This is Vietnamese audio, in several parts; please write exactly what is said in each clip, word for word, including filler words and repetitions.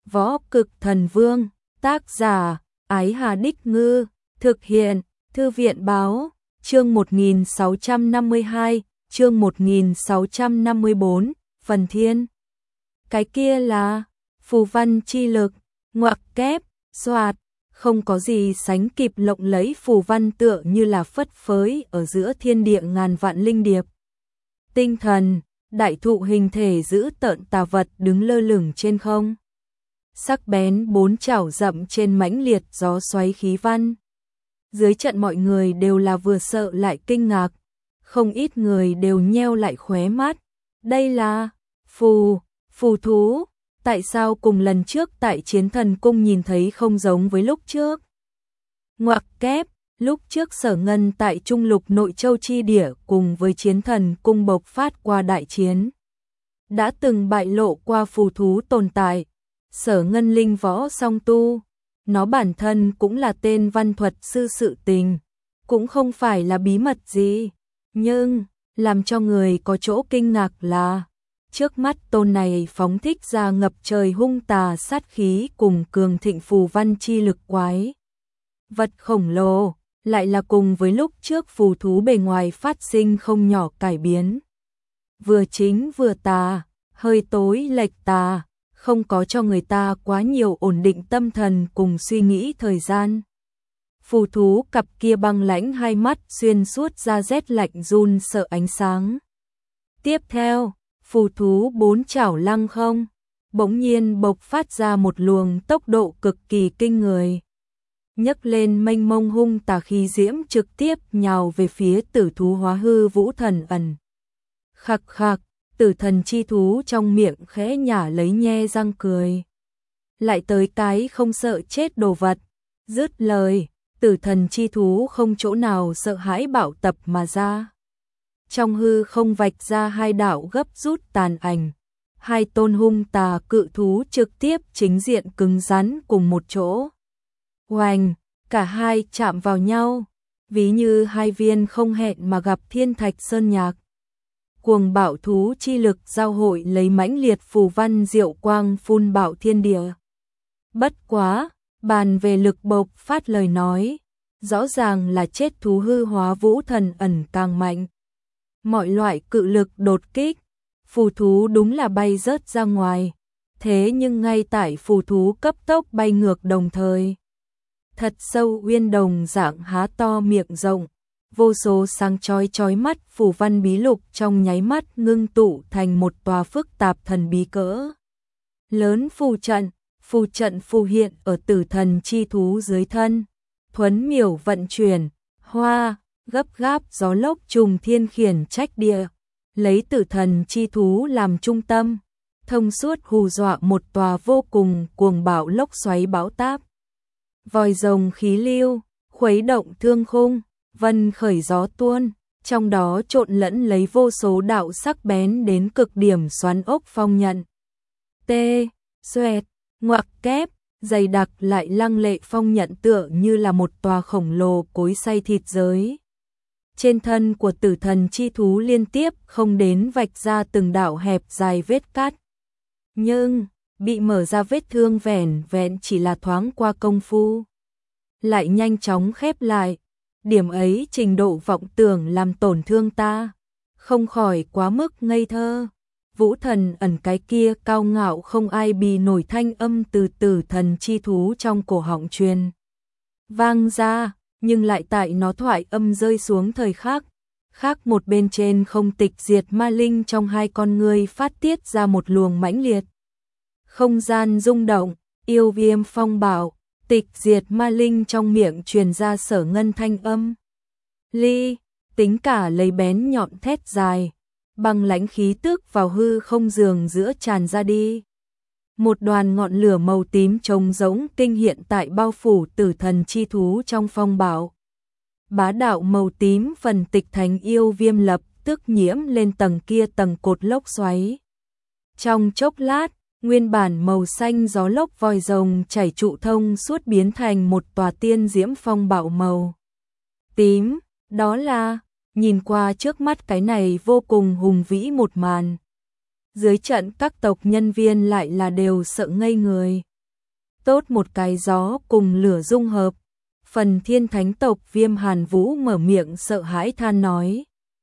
Võ Cực Thần Vương, tác giả, Ái Hà Đích Ngư, thực hiện, Thư viện Báo, chương một nghìn sáu trăm năm mươi hai, chương một nghìn sáu trăm năm mươi bốn, Phần Thiên. Cái kia là, phù văn chi lực, ngoặc kép, xoạt, không có gì sánh kịp lộng lẫy phù văn tựa như là phất phới ở giữa thiên địa ngàn vạn linh điệp. Tinh thần, đại thụ hình thể giữ tợn tà vật đứng lơ lửng trên không. Sắc bén bốn chảo rậm trên mãnh liệt gió xoáy khí văn. Dưới trận mọi người đều là vừa sợ lại kinh ngạc, không ít người đều nheo lại khóe mắt. Đây là phù, phù thú, tại sao cùng lần trước tại Chiến Thần Cung nhìn thấy không giống với lúc trước? Ngoặc kép, lúc trước Sở Ngân tại Trung Lục Nội Châu chi địa cùng với Chiến Thần Cung bộc phát qua đại chiến, đã từng bại lộ qua phù thú tồn tại. Sở Ngân linh võ song tu, nó bản thân cũng là tên văn thuật sư sự tình, cũng không phải là bí mật gì, nhưng làm cho người có chỗ kinh ngạc là trước mắt tôn này phóng thích ra ngập trời hung tà sát khí cùng cường thịnh phù văn chi lực quái vật khổng lồ, lại là cùng với lúc trước phù thú bề ngoài phát sinh không nhỏ cải biến. Vừa chính vừa tà, hơi tối lệch tà, không có cho người ta quá nhiều ổn định tâm thần cùng suy nghĩ thời gian. Phù thú cặp kia băng lãnh hai mắt xuyên suốt ra rét lạnh run sợ ánh sáng. Tiếp theo, phù thú bốn chảo lăng không, bỗng nhiên bộc phát ra một luồng tốc độ cực kỳ kinh người. Nhấc lên mênh mông hung tà khí diễm trực tiếp nhào về phía tử thú hóa hư Vũ Thần Ẩn. Khặc khặc, tử thần chi thú trong miệng khẽ nhả lấy nhe răng cười. Lại tới cái không sợ chết đồ vật. Dứt lời, tử thần chi thú không chỗ nào sợ hãi bạo tập mà ra. Trong hư không vạch ra hai đạo gấp rút tàn ảnh. Hai tôn hung tà cự thú trực tiếp chính diện cứng rắn cùng một chỗ. Oành, cả hai chạm vào nhau, ví như hai viên không hẹn mà gặp thiên thạch sơn nhạc. Cuồng bạo thú chi lực giao hội lấy mãnh liệt phù văn diệu quang phun bạo thiên địa. Bất quá, bàn về lực bộc phát lời nói, rõ ràng là chết thú hư hóa Vũ Thần Ẩn càng mạnh. Mọi loại cự lực đột kích, phù thú đúng là bay rớt ra ngoài, thế nhưng ngay tại phù thú cấp tốc bay ngược đồng thời, thật sâu uyên đồng dạng há to miệng rộng, vô số sáng chói chói mắt phù văn bí lục trong nháy mắt ngưng tụ thành một tòa phức tạp thần bí cỡ lớn phù trận. Phù trận phù hiện ở tử thần chi thú dưới thân, thuấn miểu vận chuyển, hoa, gấp gáp gió lốc trùng thiên khiển trách địa, lấy tử thần chi thú làm trung tâm, thông suốt hù dọa một tòa vô cùng cuồng bạo lốc xoáy bão táp. Vòi rồng khí lưu, khuấy động thương khung, vân khởi gió tuôn, trong đó trộn lẫn lấy vô số đạo sắc bén đến cực điểm xoắn ốc phong nhận. Tê, xoẹt, ngoặc kép, dày đặc lại lăng lệ phong nhận tựa như là một tòa khổng lồ cối xay thịt giới. Trên thân của tử thần chi thú liên tiếp không đến vạch ra từng đạo hẹp dài vết cắt. Nhưng, bị mở ra vết thương vẻn vẹn chỉ là thoáng qua công phu. Lại nhanh chóng khép lại, điểm ấy trình độ vọng tưởng làm tổn thương ta, không khỏi quá mức ngây thơ. Vũ Thần Ẩn cái kia cao ngạo không ai bì nổi thanh âm từ tử thần chi thú trong cổ họng truyền vang ra, nhưng lại tại nó thoại âm rơi xuống thời khắc, khác một bên trên không tịch diệt ma linh trong hai con ngươi phát tiết ra một luồng mãnh liệt. Không gian rung động, yêu viêm phong bạo, tịch diệt ma linh trong miệng truyền ra Sở Ngân thanh âm. Ly, tính cả lấy bén nhọn thét dài. Băng lãnh khí tức vào hư không giường giữa tràn ra đi. Một đoàn ngọn lửa màu tím trông giống kinh hiện tại bao phủ tử thần chi thú trong phong bạo. Bá đạo màu tím phần tịch thành yêu viêm lập tức nhiễm lên tầng kia tầng cột lốc xoáy. Trong chốc lát, nguyên bản màu xanh gió lốc vòi rồng chảy trụ thông suốt biến thành một tòa tiên diễm phong bạo màu tím, đó là nhìn qua trước mắt cái này vô cùng hùng vĩ một màn. Dưới trận các tộc nhân viên lại là đều sợ ngây người. Tốt một cái gió cùng lửa dung hợp. Phần thiên thánh tộc Viêm Hàn Vũ mở miệng sợ hãi than nói.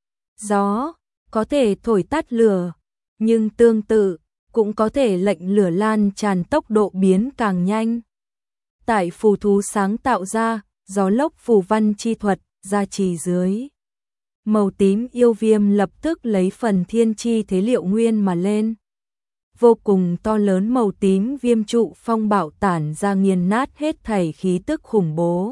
Gió, có thể thổi tắt lửa, nhưng tương tự, cũng có thể lệnh lửa lan tràn tốc độ biến càng nhanh. Tại phù thú sáng tạo ra, gió lốc phù văn chi thuật, gia trì dưới. Màu tím yêu viêm lập tức lấy phần thiên chi thế liệu nguyên mà lên. Vô cùng to lớn màu tím viêm trụ phong bạo tản ra nghiền nát hết thảy khí tức khủng bố.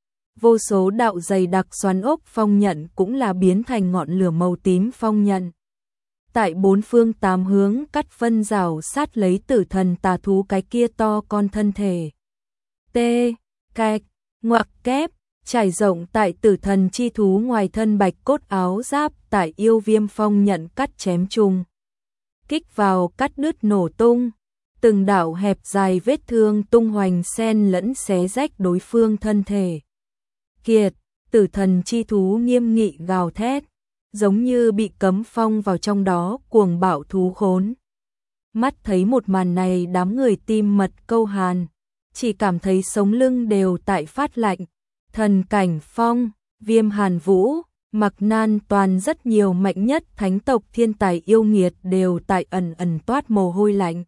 Vô số đạo dày đặc xoắn ốc phong nhận cũng là biến thành ngọn lửa màu tím phong nhận. Tại bốn phương tám hướng cắt phân rào sát lấy tử thần tà thú cái kia to con thân thể. T, cạch, ngoặc kép, trải rộng tại tử thần chi thú ngoài thân bạch cốt áo giáp tại yêu viêm phong nhận cắt chém trùng. Kích vào cắt đứt nổ tung, từng đạo hẹp dài vết thương tung hoành xen lẫn xé rách đối phương thân thể. Kiệt, tử thần chi thú nghiêm nghị gào thét, giống như bị cấm phong vào trong đó cuồng bạo thú khốn. Mắt thấy một màn này đám người tim mật câu hàn, chỉ cảm thấy sống lưng đều tại phát lạnh. Thần Cảnh Phong, Viêm Hàn Vũ, Mặc Nan toàn rất nhiều mạnh nhất thánh tộc thiên tài yêu nghiệt đều tại ẩn ẩn toát mồ hôi lạnh.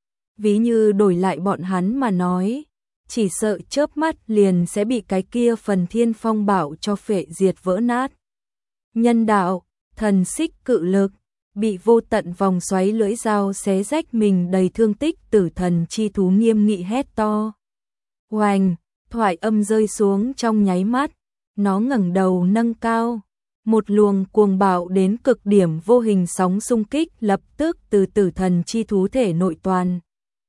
Ví như đổi lại bọn hắn mà nói, chỉ sợ chớp mắt liền sẽ bị cái kia phần thiên phong bảo cho phệ diệt vỡ nát. Nhân đạo, thần xích cự lực, bị vô tận vòng xoáy lưỡi dao xé rách mình đầy thương tích, tử thần chi thú nghiêm nghị hét to. Oanh, thoại âm rơi xuống trong nháy mắt, nó ngẩng đầu nâng cao. Một luồng cuồng bạo đến cực điểm vô hình sóng xung kích lập tức từ tử thần chi thú thể nội toàn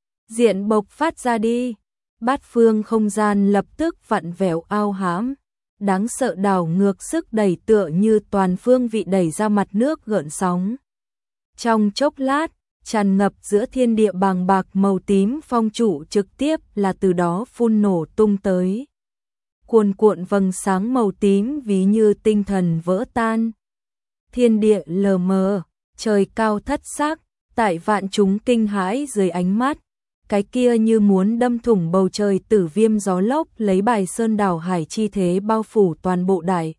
diện bộc phát ra đi. Bát phương không gian lập tức vặn vẹo ao hãm, đáng sợ đảo ngược sức đẩy tựa như toàn phương vị đẩy ra mặt nước gợn sóng. Trong chốc lát, tràn ngập giữa thiên địa bàng bạc màu tím phong trụ trực tiếp là từ đó phun nổ tung tới. Cuồn cuộn vầng sáng màu tím ví như tinh thần vỡ tan. Thiên địa lờ mờ, trời cao thất sắc, tại vạn chúng kinh hãi dưới ánh mắt. Cái kia như muốn đâm thủng bầu trời tử viêm gió lốc lấy bài sơn đảo hải chi thế bao phủ toàn bộ đại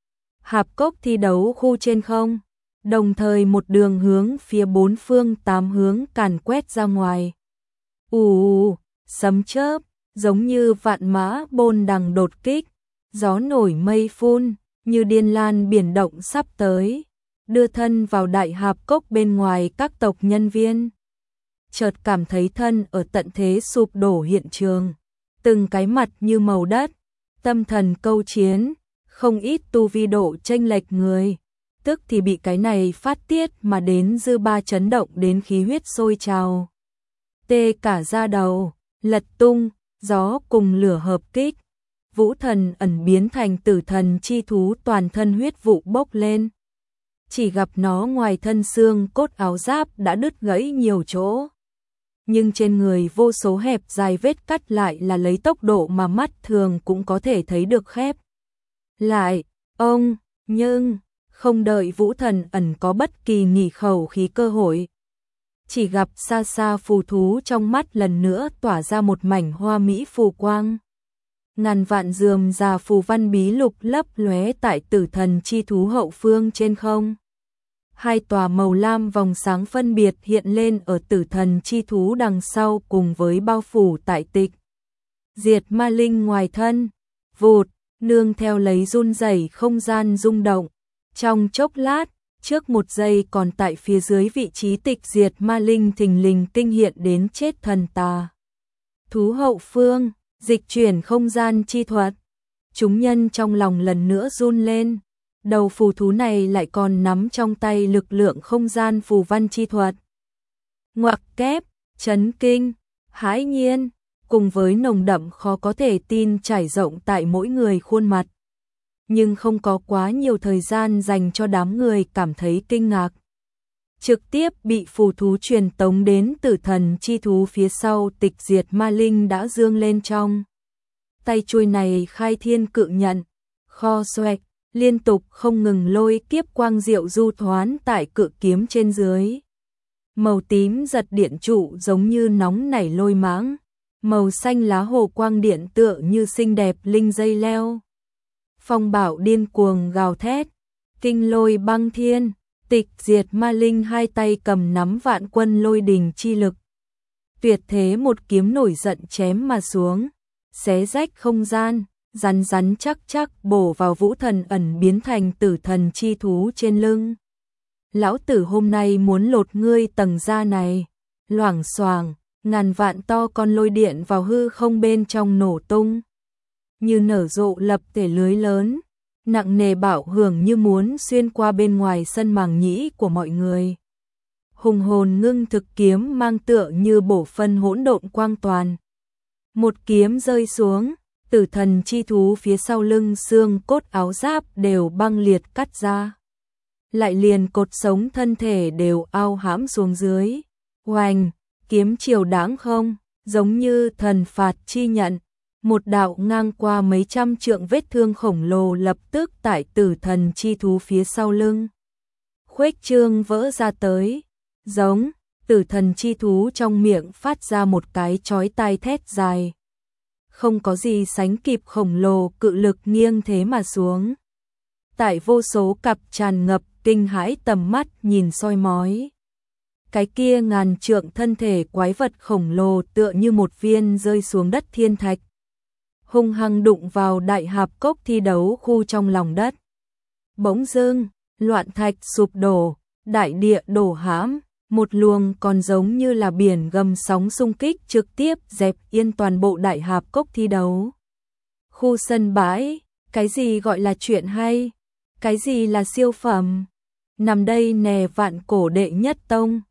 hạp cốc thi đấu khu trên không, đồng thời một đường hướng phía bốn phương tám hướng càn quét ra ngoài. Ù, sấm chớp, giống như vạn mã bôn đằng đột kích, gió nổi mây phun, như điên lan biển động sắp tới, đưa thân vào đại hạp cốc bên ngoài các tộc nhân viên. Chợt cảm thấy thân ở tận thế sụp đổ hiện trường, từng cái mặt như màu đất, tâm thần câu chiến, không ít tu vi độ chênh lệch người, tức thì bị cái này phát tiết mà đến dư ba chấn động đến khí huyết sôi trào. Tê cả da đầu, lật tung, gió cùng lửa hợp kích, vũ thần ẩn biến thành tử thần chi thú toàn thân huyết vụ bốc lên. Chỉ gặp nó ngoài thân xương cốt áo giáp đã đứt gãy nhiều chỗ. Nhưng trên người vô số hẹp dài vết cắt lại là lấy tốc độ mà mắt thường cũng có thể thấy được khép lại. Ông, nhưng, không đợi vũ thần ẩn có bất kỳ nghỉ khẩu khí cơ hội. Chỉ gặp xa xa phù thú trong mắt lần nữa tỏa ra một mảnh hoa mỹ phù quang. Ngàn vạn rườm rà phù văn bí lục lấp lóe tại tử thần chi thú hậu phương trên không. Hai tòa màu lam vòng sáng phân biệt hiện lên ở tử thần chi thú đằng sau cùng với bao phủ tại tịch diệt ma linh ngoài thân. Vụt, nương theo lấy run rẩy không gian rung động. Trong chốc lát, trước một giây còn tại phía dưới vị trí tịch diệt ma linh thình lình kinh hiện đến chết thần tà thú hậu phương, dịch chuyển không gian chi thuật. Chúng nhân trong lòng lần nữa run lên. Đầu phù thú này lại còn nắm trong tay lực lượng không gian phù văn chi thuật. Ngoặc kép, chấn kinh, hãi nhiên, cùng với nồng đậm khó có thể tin trải rộng tại mỗi người khuôn mặt. Nhưng không có quá nhiều thời gian dành cho đám người cảm thấy kinh ngạc. Trực tiếp bị phù thú truyền tống đến tử thần chi thú phía sau tịch diệt ma linh đã dương lên trong. Tay chuôi này khai thiên cự nhận, kho xoẹt, liên tục không ngừng lôi kiếp quang diệu du thoán tại cự kiếm trên dưới. Màu tím giật điện trụ giống như nóng nảy lôi mãng, màu xanh lá hồ quang điện tựa như xinh đẹp linh dây leo. Phong bạo điên cuồng gào thét, kinh lôi băng thiên, tịch diệt ma linh hai tay cầm nắm vạn quân lôi đình chi lực. Tuyệt thế một kiếm nổi giận chém mà xuống, xé rách không gian, rắn rắn chắc chắc bổ vào Vũ Thần ẩn biến thành tử thần chi thú trên lưng. Lão tử hôm nay muốn lột ngươi tầng da này. Loảng xoảng, ngàn vạn to con lôi điện vào hư không bên trong nổ tung. Như nở rộ lập thể lưới lớn, nặng nề bạo hưởng như muốn xuyên qua bên ngoài sân màng nhĩ của mọi người. Hùng hồn ngưng thực kiếm mang tựa như bổ phân hỗn độn quang toàn. Một kiếm rơi xuống, tử thần chi thú phía sau lưng xương cốt áo giáp đều băng liệt cắt ra. Lại liền cột sống thân thể đều ao hãm xuống dưới. Oanh, kiếm chiều đáng không, giống như thần phạt chi nhận. Một đạo ngang qua mấy trăm trượng vết thương khổng lồ lập tức tại tử thần chi thú phía sau lưng. Khuếch trương vỡ ra tới, giống, tử thần chi thú trong miệng phát ra một cái chói tai thét dài. Không có gì sánh kịp khổng lồ cự lực nghiêng thế mà xuống. Tại vô số cặp tràn ngập kinh hãi tầm mắt nhìn soi mói. Cái kia ngàn trượng thân thể quái vật khổng lồ tựa như một viên rơi xuống đất thiên thạch. Hung hăng đụng vào đại hạp cốc thi đấu khu trong lòng đất. Bỗng dưng, loạn thạch sụp đổ, đại địa đổ hãm, một luồng còn giống như là biển gầm sóng xung kích trực tiếp dẹp yên toàn bộ đại hạp cốc thi đấu. Khu sân bãi, cái gì gọi là chuyện hay? Cái gì là siêu phẩm? Nằm đây nè vạn cổ đệ nhất tông,